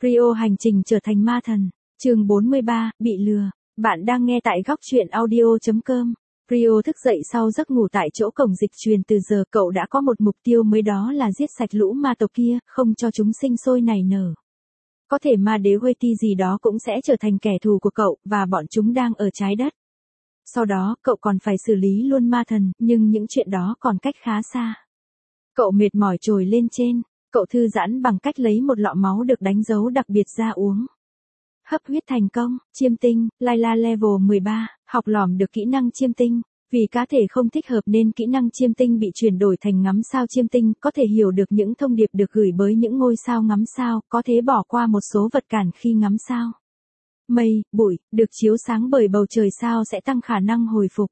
Rio hành trình trở thành ma thần. Chương 43, bị lừa. Bạn đang nghe tại góc truyện audio.com. Rio thức dậy sau giấc ngủ tại chỗ cổng dịch truyền từ giờ. Cậu đã có một mục tiêu mới, đó là giết sạch lũ ma tộc kia, không cho chúng sinh sôi nảy nở. Có thể ma đế Waity gì đó cũng sẽ trở thành kẻ thù của cậu, và bọn chúng đang ở trái đất. Sau đó, cậu còn phải xử lý luôn ma thần, nhưng những chuyện đó còn cách khá xa. Cậu mệt mỏi trồi lên trên. Cậu thư giãn bằng cách lấy một lọ máu được đánh dấu đặc biệt ra uống. Hấp huyết thành công. Chiêm tinh, Layla level 13, học lỏm được kỹ năng chiêm tinh. Vì cá thể không thích hợp nên kỹ năng chiêm tinh bị chuyển đổi thành ngắm sao chiêm tinh, có thể hiểu được những thông điệp được gửi bởi những ngôi sao ngắm sao, có thể bỏ qua một số vật cản khi ngắm sao. Mây, bụi, được chiếu sáng bởi bầu trời sao sẽ tăng khả năng hồi phục.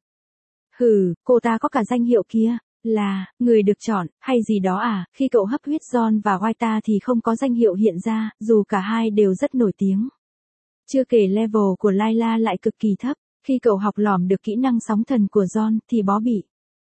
Cô ta có cả danh hiệu kia. Là, người được chọn, hay gì đó à? Khi cậu hấp huyết John và Waita thì không có danh hiệu hiện ra, dù cả hai đều rất nổi tiếng. Chưa kể level của Layla lại cực kỳ thấp, khi cậu học lỏm được kỹ năng sóng thần của John thì bó bị.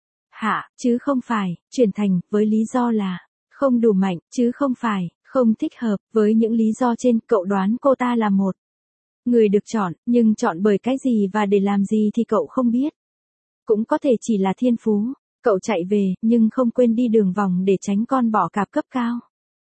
Chứ không phải, chuyển thành, với lý do là, không đủ mạnh, chứ không phải, không thích hợp, với những lý do trên, cậu đoán cô ta là một người được chọn, nhưng chọn bởi cái gì và để làm gì thì cậu không biết. Cũng có thể chỉ là thiên phú. Cậu chạy về, nhưng không quên đi đường vòng để tránh con bọ cạp cấp cao.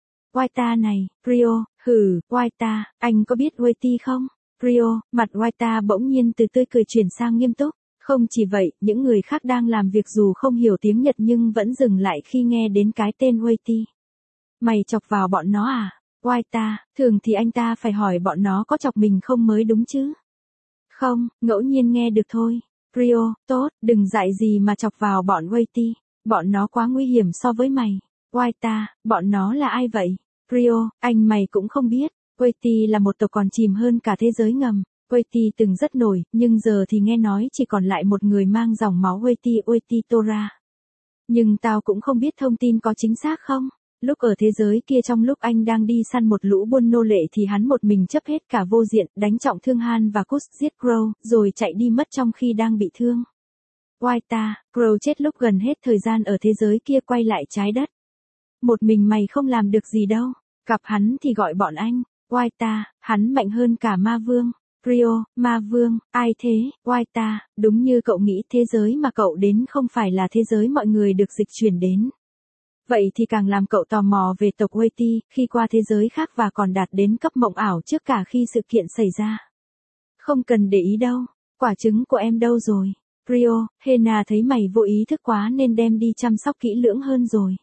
Waita này, Rio, Waita, anh có biết Waity không? Rio, mặt Waita bỗng nhiên từ tươi cười chuyển sang nghiêm túc. Không chỉ vậy, những người khác đang làm việc dù không hiểu tiếng Nhật nhưng vẫn dừng lại khi nghe đến cái tên Waity. Mày chọc vào bọn nó à? Waita, thường thì anh ta phải hỏi bọn nó có chọc mình không mới đúng chứ? Không, ngẫu nhiên nghe được thôi. Rio, tốt, đừng dại gì mà chọc vào bọn Waity. Bọn nó quá nguy hiểm so với mày. Waita, bọn nó là ai vậy? Rio, anh mày cũng không biết. Waity là một tộc còn chìm hơn cả thế giới ngầm. Waity từng rất nổi, nhưng giờ thì nghe nói chỉ còn lại một người mang dòng máu Waity Tora. Nhưng tao cũng không biết thông tin có chính xác không? Lúc ở thế giới kia, trong lúc anh đang đi săn một lũ buôn nô lệ thì hắn một mình chấp hết cả vô diện, đánh trọng thương Han và Kush, giết Crow, rồi chạy đi mất trong khi đang bị thương. Waita, Crow chết lúc gần hết thời gian ở thế giới kia quay lại trái đất. Một mình mày không làm được gì đâu. Gặp hắn thì gọi bọn anh. Waita, hắn mạnh hơn cả ma vương. Rio, ma vương, ai thế? Waita, đúng như cậu nghĩ, thế giới mà cậu đến không phải là thế giới mọi người được dịch chuyển đến. Vậy thì càng làm cậu tò mò về tộc Waity, khi qua thế giới khác và còn đạt đến cấp mộng ảo trước cả khi sự kiện xảy ra. Không cần để ý đâu, quả trứng của em đâu rồi? Rio, Hena thấy mày vô ý thức quá nên đem đi chăm sóc kỹ lưỡng hơn rồi.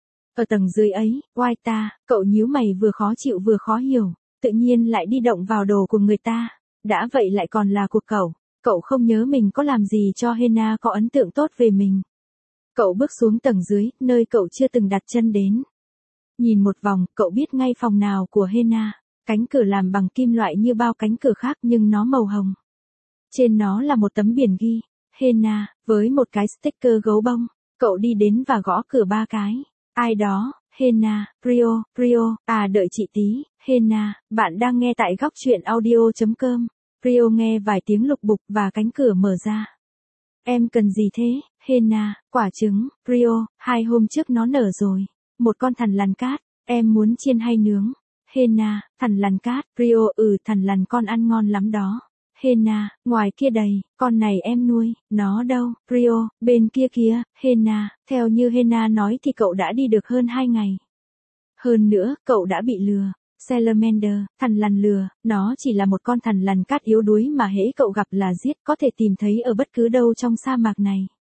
Ở tầng dưới ấy, Waita, cậu nhíu mày vừa khó chịu vừa khó hiểu, tự nhiên lại đi động vào đồ của người ta. Đã vậy lại còn là của cậu. Cậu không nhớ mình có làm gì cho Hena có ấn tượng tốt về mình. Cậu bước xuống tầng dưới, nơi cậu chưa từng đặt chân đến. Nhìn một vòng, cậu biết ngay phòng nào của Hena. Cánh cửa làm bằng kim loại như bao cánh cửa khác nhưng nó màu hồng. Trên nó là một tấm biển ghi, Hena, với một cái sticker gấu bông. Cậu đi đến và gõ cửa 3 cái. Ai đó? Hena, Rio, đợi chị tí. Hena, bạn đang nghe tại góc truyện audio.com. Rio nghe vài tiếng lục bục và cánh cửa mở ra. Em cần gì thế? Hena, quả trứng. Rio, 2 hôm trước nó nở rồi. Một con thằn lằn cát. Em muốn chiên hay nướng? Hena, thằn lằn cát. Rio, thằn lằn con ăn ngon lắm đó. Hena, ngoài kia đầy, con này em nuôi. Nó đâu? Rio, bên kia kìa. Hena, theo như Hena nói thì cậu đã đi được hơn 2 ngày. Hơn nữa, cậu đã bị lừa. Salamander, thằn lằn lừa, nó chỉ là một con thằn lằn cát yếu đuối mà hễ cậu gặp là giết, có thể tìm thấy ở bất cứ đâu trong sa mạc này.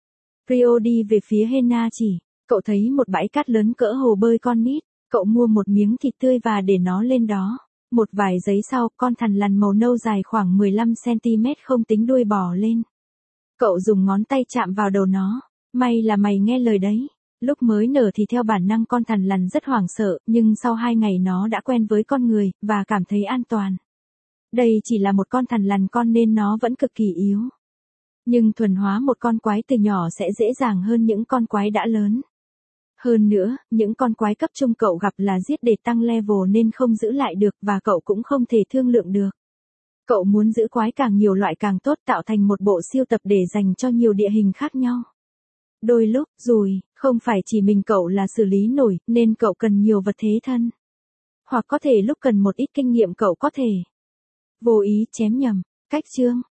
Rio đi về phía Hena chỉ, cậu thấy một bãi cát lớn cỡ hồ bơi con nít, cậu mua một miếng thịt tươi và để nó lên đó. Một vài giây sau, con thằn lằn màu nâu dài khoảng 15cm không tính đuôi bò lên. Cậu dùng ngón tay chạm vào đầu nó, may là mày nghe lời đấy. Lúc mới nở thì theo bản năng con thằn lằn rất hoảng sợ, nhưng sau 2 ngày nó đã quen với con người, và cảm thấy an toàn. Đây chỉ là một con thằn lằn con nên nó vẫn cực kỳ yếu. Nhưng thuần hóa một con quái từ nhỏ sẽ dễ dàng hơn những con quái đã lớn. Hơn nữa, những con quái cấp trung cậu gặp là giết để tăng level nên không giữ lại được và cậu cũng không thể thương lượng được. Cậu muốn giữ quái càng nhiều loại càng tốt, tạo thành một bộ siêu tập để dành cho nhiều địa hình khác nhau. Đôi lúc, không phải chỉ mình cậu là xử lý nổi, nên cậu cần nhiều vật thế thân. hoặc có thể lúc cần một ít kinh nghiệm cậu có thể vô ý chém nhầm. Cách chương